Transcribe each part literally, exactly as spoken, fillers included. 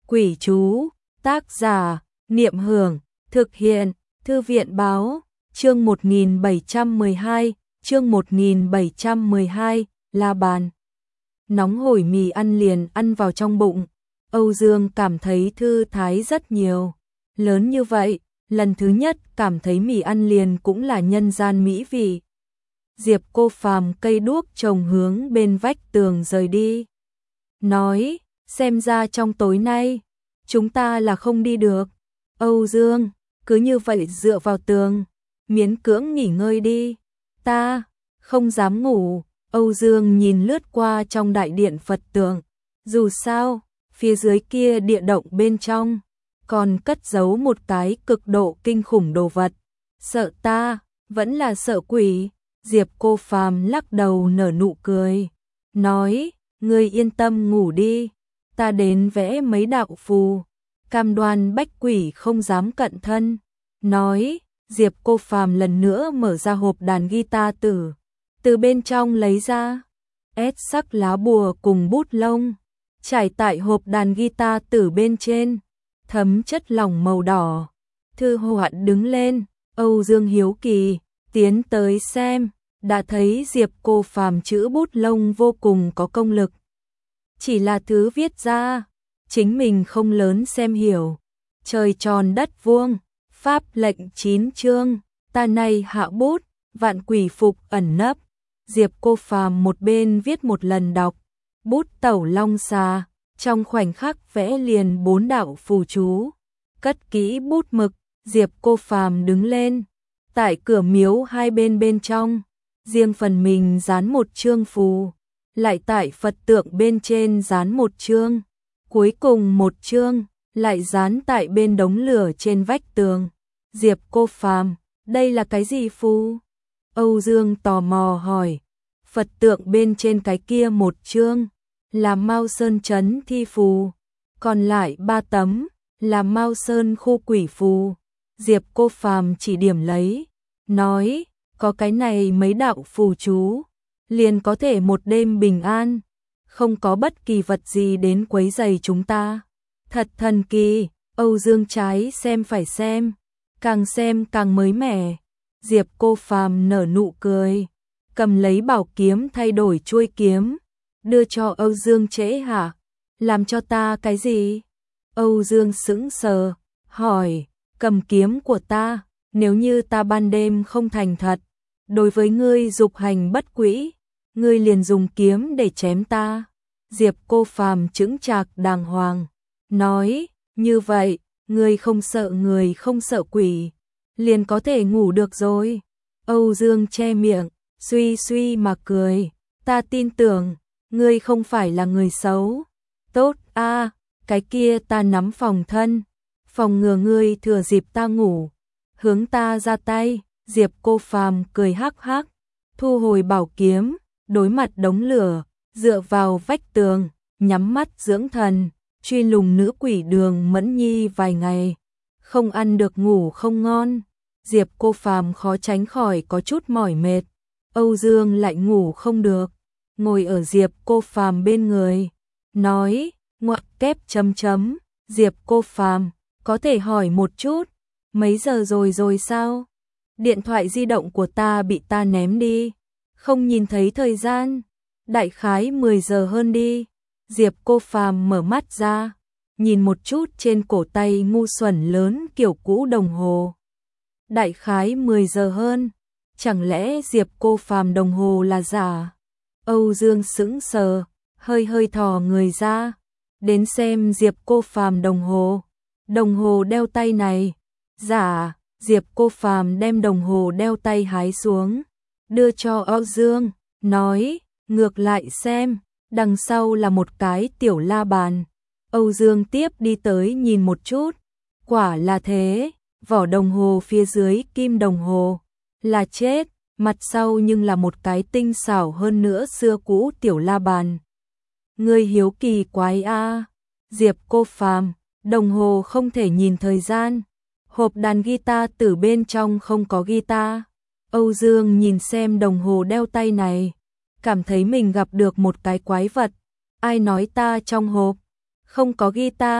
Quỷ chú, tác giả, Niệm Hưởng, thực hiện, Thư viện báo, chương một nghìn bảy trăm mười hai, chương một nghìn bảy trăm mười hai, la bàn. Nóng hổi mì ăn liền ăn vào trong bụng, Âu Dương cảm thấy thư thái rất nhiều. Lớn như vậy, lần thứ nhất cảm thấy mì ăn liền cũng là nhân gian mỹ vị. Diệp Cô Phàm cây đuốc trồng hướng bên vách tường rời đi. Nói, xem ra trong tối nay, chúng ta là không đi được. Âu Dương, cứ như vậy dựa vào tường, miễn cưỡng nghỉ ngơi đi. Ta, không dám ngủ. Âu Dương nhìn lướt qua trong đại điện Phật tượng. Dù sao, phía dưới kia địa động bên trong, còn cất giấu một cái cực độ kinh khủng đồ vật. Sợ ta, vẫn là sợ quỷ. Diệp Cô Phàm lắc đầu nở nụ cười. Nói, ngươi yên tâm ngủ đi. Ta đến vẽ mấy đạo phù, cam đoan bách quỷ không dám cận thân. Nói, Diệp Cô Phàm lần nữa mở ra hộp đàn guitar tử. Từ bên trong lấy ra ép sắc lá bùa cùng bút lông, trải tại hộp đàn guitar tử bên trên, thấm chất lỏng màu đỏ. Thư hoạn đứng lên, Âu Dương hiếu kỳ, tiến tới xem, đã thấy Diệp Cô Phàm chữ bút lông vô cùng có công lực. Chỉ là thứ viết ra, chính mình không lớn xem hiểu. Trời tròn đất vuông, pháp lệnh chín chương, ta nay hạ bút, vạn quỷ phục ẩn nấp. Diệp Cô Phàm một bên viết một lần đọc, bút tẩu long xà, trong khoảnh khắc vẽ liền bốn đạo phù chú. Cất kỹ bút mực, Diệp Cô Phàm đứng lên, tại cửa miếu hai bên bên trong, riêng phần mình dán một chương phù, lại tại Phật tượng bên trên dán một chương, cuối cùng một chương lại dán tại bên đống lửa trên vách tường. Diệp Cô Phàm, đây là cái gì phù? Âu Dương tò mò hỏi. Phật tượng bên trên cái kia một chương là Mao Sơn trấn thi phù, còn lại ba tấm là Mao Sơn khu quỷ phù. Diệp Cô Phàm chỉ điểm lấy, nói, có cái này mấy đạo phù chú, liền có thể một đêm bình an, không có bất kỳ vật gì đến quấy rầy chúng ta. Thật thần kỳ. Âu Dương trái xem phải xem, càng xem càng mới mẻ. Diệp Cô Phàm nở nụ cười, cầm lấy bảo kiếm thay đổi chuôi kiếm, đưa cho Âu Dương Trễ hả? Làm cho ta cái gì? Âu Dương sững sờ, hỏi, cầm kiếm của ta, nếu như ta ban đêm không thành thật, đối với ngươi dục hành bất quỹ, ngươi liền dùng kiếm để chém ta. Diệp Cô Phàm chững chạc đàng hoàng, nói, như vậy, ngươi không sợ người không sợ quỷ, liền có thể ngủ được rồi. Âu Dương che miệng, suy suy mà cười, ta tin tưởng, ngươi không phải là người xấu. Tốt a, à, cái kia ta nắm phòng thân, phòng ngừa ngươi thừa dịp ta ngủ, hướng ta ra tay. Diệp Cô Phàm cười hắc hắc, thu hồi bảo kiếm, đối mặt đống lửa, dựa vào vách tường, nhắm mắt dưỡng thần, truy lùng nữ quỷ Đường Mẫn Nhi vài ngày, không ăn được ngủ không ngon. Diệp Cô Phàm khó tránh khỏi có chút mỏi mệt. Âu Dương lại ngủ không được, ngồi ở Diệp Cô Phàm bên người, nói, ngoặc kép chấm chấm, Diệp Cô Phàm, có thể hỏi một chút, mấy giờ rồi rồi sao? Điện thoại di động của ta bị ta ném đi, không nhìn thấy thời gian, đại khái mười giờ hơn đi. Diệp Cô Phàm mở mắt ra, nhìn một chút trên cổ tay ngu xuẩn lớn kiểu cũ đồng hồ. Đại khái mười giờ hơn, chẳng lẽ Diệp Cô Phàm đồng hồ là giả? Âu Dương sững sờ, hơi hơi thò người ra, đến xem Diệp Cô Phàm đồng hồ. Đồng hồ đeo tay này, giả. Diệp Cô Phàm đem đồng hồ đeo tay hái xuống, đưa cho Âu Dương, nói, ngược lại xem, đằng sau là một cái tiểu la bàn. Âu Dương tiếp đi tới nhìn một chút, quả là thế, vỏ đồng hồ phía dưới kim đồng hồ là chết, mặt sau nhưng là một cái tinh xảo hơn nữa xưa cũ tiểu la bàn. Ngươi hiếu kỳ quái a. Diệp Cô Phàm, đồng hồ không thể nhìn thời gian, hộp đàn guitar tử bên trong không có guitar. Âu Dương nhìn xem đồng hồ đeo tay này, cảm thấy mình gặp được một cái quái vật. Ai nói ta trong hộp không có guitar?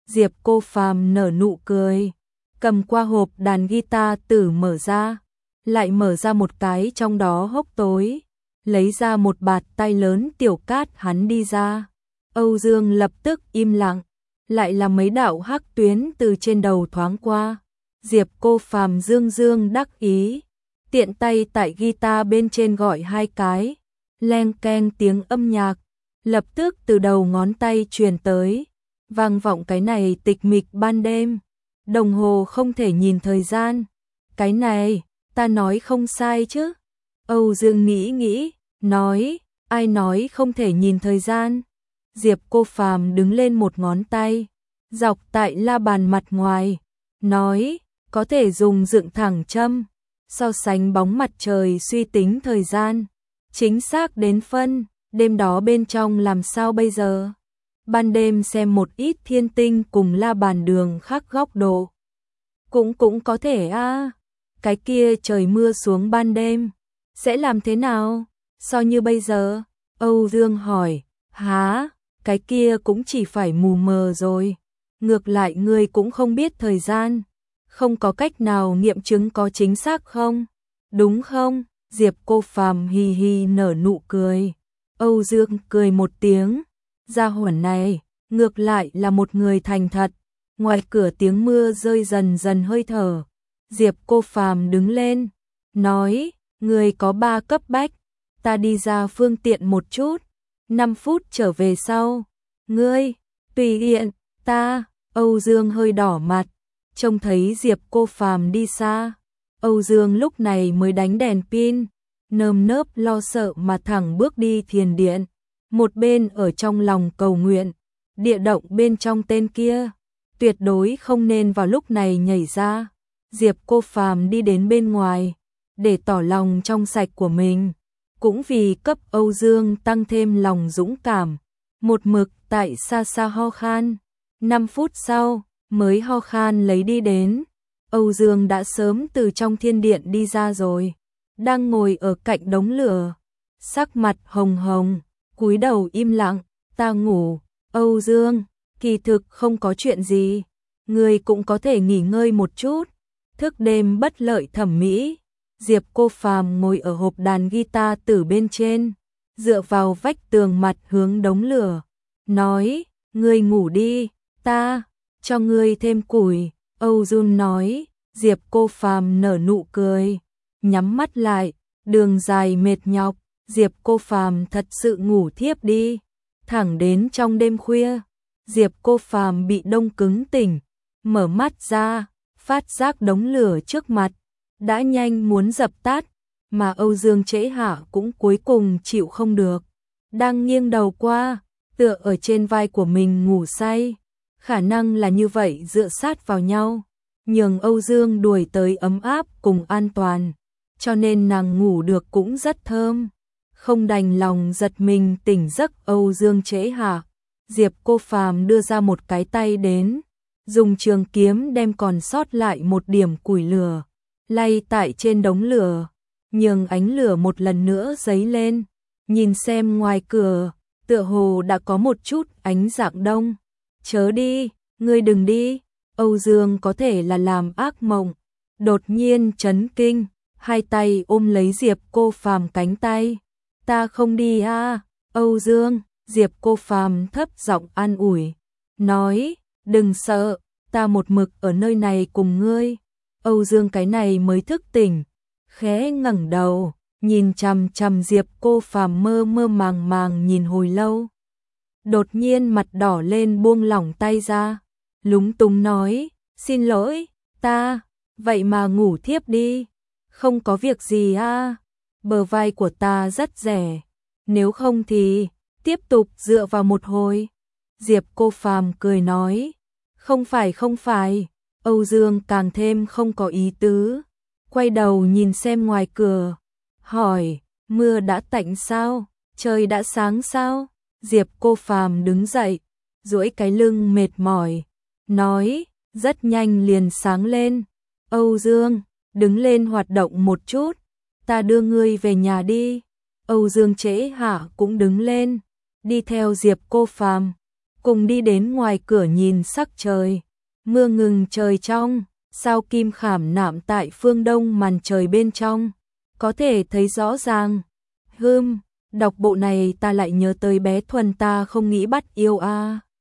Diệp Cô Phàm nở nụ cười, cầm qua hộp đàn guitar tử mở ra, lại mở ra một cái trong đó hốc tối, lấy ra một bạt tay lớn tiểu cát hắn đi ra. Âu Dương lập tức im lặng, lại là mấy đạo hắc tuyến từ trên đầu thoáng qua. Diệp Cô Phàm dương dương đắc ý, tiện tay tại guitar bên trên gọi hai cái, leng keng tiếng âm nhạc, lập tức từ đầu ngón tay truyền tới, vang vọng cái này tịch mịch ban đêm, đồng hồ không thể nhìn thời gian, cái này, ta nói không sai chứ? Âu Dương nghĩ nghĩ, nói, ai nói không thể nhìn thời gian? Diệp Cô Phàm đứng lên một ngón tay, dọc tại la bàn mặt ngoài, nói, có thể dùng dựng thẳng châm, so sánh bóng mặt trời suy tính thời gian, chính xác đến phân, đêm đó bên trong làm sao bây giờ? Ban đêm xem một ít thiên tinh cùng la bàn đường khác góc độ. Cũng cũng có thể a à. Cái kia trời mưa xuống ban đêm, sẽ làm thế nào? So như bây giờ? Âu Dương hỏi, há, cái kia cũng chỉ phải mù mờ rồi. Ngược lại ngươi cũng không biết thời gian, không có cách nào nghiệm chứng có chính xác không? Đúng không? Diệp Cô Phàm hì hì nở nụ cười. Âu Dương cười một tiếng, gia hỏa này, ngược lại là một người thành thật. Ngoài cửa tiếng mưa rơi dần dần hơi thở. Diệp Cô Phàm đứng lên, nói, người có ba cấp bách, ta đi ra phương tiện một chút, năm phút trở về sau. Ngươi, tùy tiện, ta, Âu Dương hơi đỏ mặt, trông thấy Diệp Cô Phàm đi xa. Âu Dương lúc này mới đánh đèn pin, nơm nớp lo sợ mà thẳng bước đi thiền điện, một bên ở trong lòng cầu nguyện, địa động bên trong tên kia, tuyệt đối không nên vào lúc này nhảy ra. Diệp Cô Phàm đi đến bên ngoài, để tỏ lòng trong sạch của mình, cũng vì cấp Âu Dương tăng thêm lòng dũng cảm, một mực tại xa xa ho khan, năm phút sau, mới ho khan lấy đi đến. Âu Dương đã sớm từ trong thiên điện đi ra rồi, đang ngồi ở cạnh đống lửa, sắc mặt hồng hồng, cúi đầu im lặng, ta ngủ. Âu Dương, kỳ thực không có chuyện gì, người cũng có thể nghỉ ngơi một chút. Thức đêm bất lợi thẩm mỹ. Diệp Cô Phàm ngồi ở hộp đàn guitar tử bên trên, dựa vào vách tường mặt hướng đống lửa, nói, ngươi ngủ đi, ta cho ngươi thêm củi. Âu Dương nói. Diệp Cô Phàm nở nụ cười, nhắm mắt lại, đường dài mệt nhọc, Diệp Cô Phàm thật sự ngủ thiếp đi. Thẳng đến trong đêm khuya, Diệp Cô Phàm bị đông cứng tỉnh, mở mắt ra, phát giác đống lửa trước mặt đã nhanh muốn dập tắt, mà Âu Dương Trễ Hạ cũng cuối cùng chịu không được, đang nghiêng đầu qua, tựa ở trên vai của mình ngủ say. Khả năng là như vậy dựa sát vào nhau, nhường Âu Dương đuổi tới ấm áp cùng an toàn, cho nên nàng ngủ được cũng rất thơm. Không đành lòng giật mình tỉnh giấc Âu Dương Trễ Hạ, Diệp Cô Phàm đưa ra một cái tay đến, dùng trường kiếm đem còn sót lại một điểm củi lửa, lay tại trên đống lửa, nhường ánh lửa một lần nữa dấy lên, nhìn xem ngoài cửa, tựa hồ đã có một chút ánh rạng đông. Chớ đi, ngươi đừng đi. Âu Dương có thể là làm ác mộng, đột nhiên chấn kinh, hai tay ôm lấy Diệp Cô Phàm cánh tay. Ta không đi a, Âu Dương. Diệp Cô Phàm thấp giọng an ủi, nói, đừng sợ, ta một mực ở nơi này cùng ngươi. Âu Dương cái này mới thức tỉnh, khẽ ngẩng đầu, nhìn chằm chằm Diệp Cô Phàm mơ mơ màng màng nhìn hồi lâu. Đột nhiên mặt đỏ lên buông lỏng tay ra, lúng túng nói, xin lỗi, ta, vậy mà ngủ thiếp đi, không có việc gì a, bờ vai của ta rất rẻ, nếu không thì tiếp tục dựa vào một hồi. Diệp Cô Phàm cười nói, không phải không phải. Âu Dương càng thêm không có ý tứ, quay đầu nhìn xem ngoài cửa, hỏi, mưa đã tạnh sao, trời đã sáng sao? Diệp Cô Phàm đứng dậy, duỗi cái lưng mệt mỏi, nói, rất nhanh liền sáng lên. Âu Dương, đứng lên hoạt động một chút, ta đưa ngươi về nhà đi. Âu Dương Trễ Hạ cũng đứng lên, đi theo Diệp Cô Phàm, cùng đi đến ngoài cửa nhìn sắc trời. Mưa ngừng trời trong, sao kim khảm nạm tại phương đông màn trời bên trong, có thể thấy rõ ràng. Hưm, đọc bộ này ta lại nhớ tới bé Thuần ta không nghĩ bắt yêu a. À.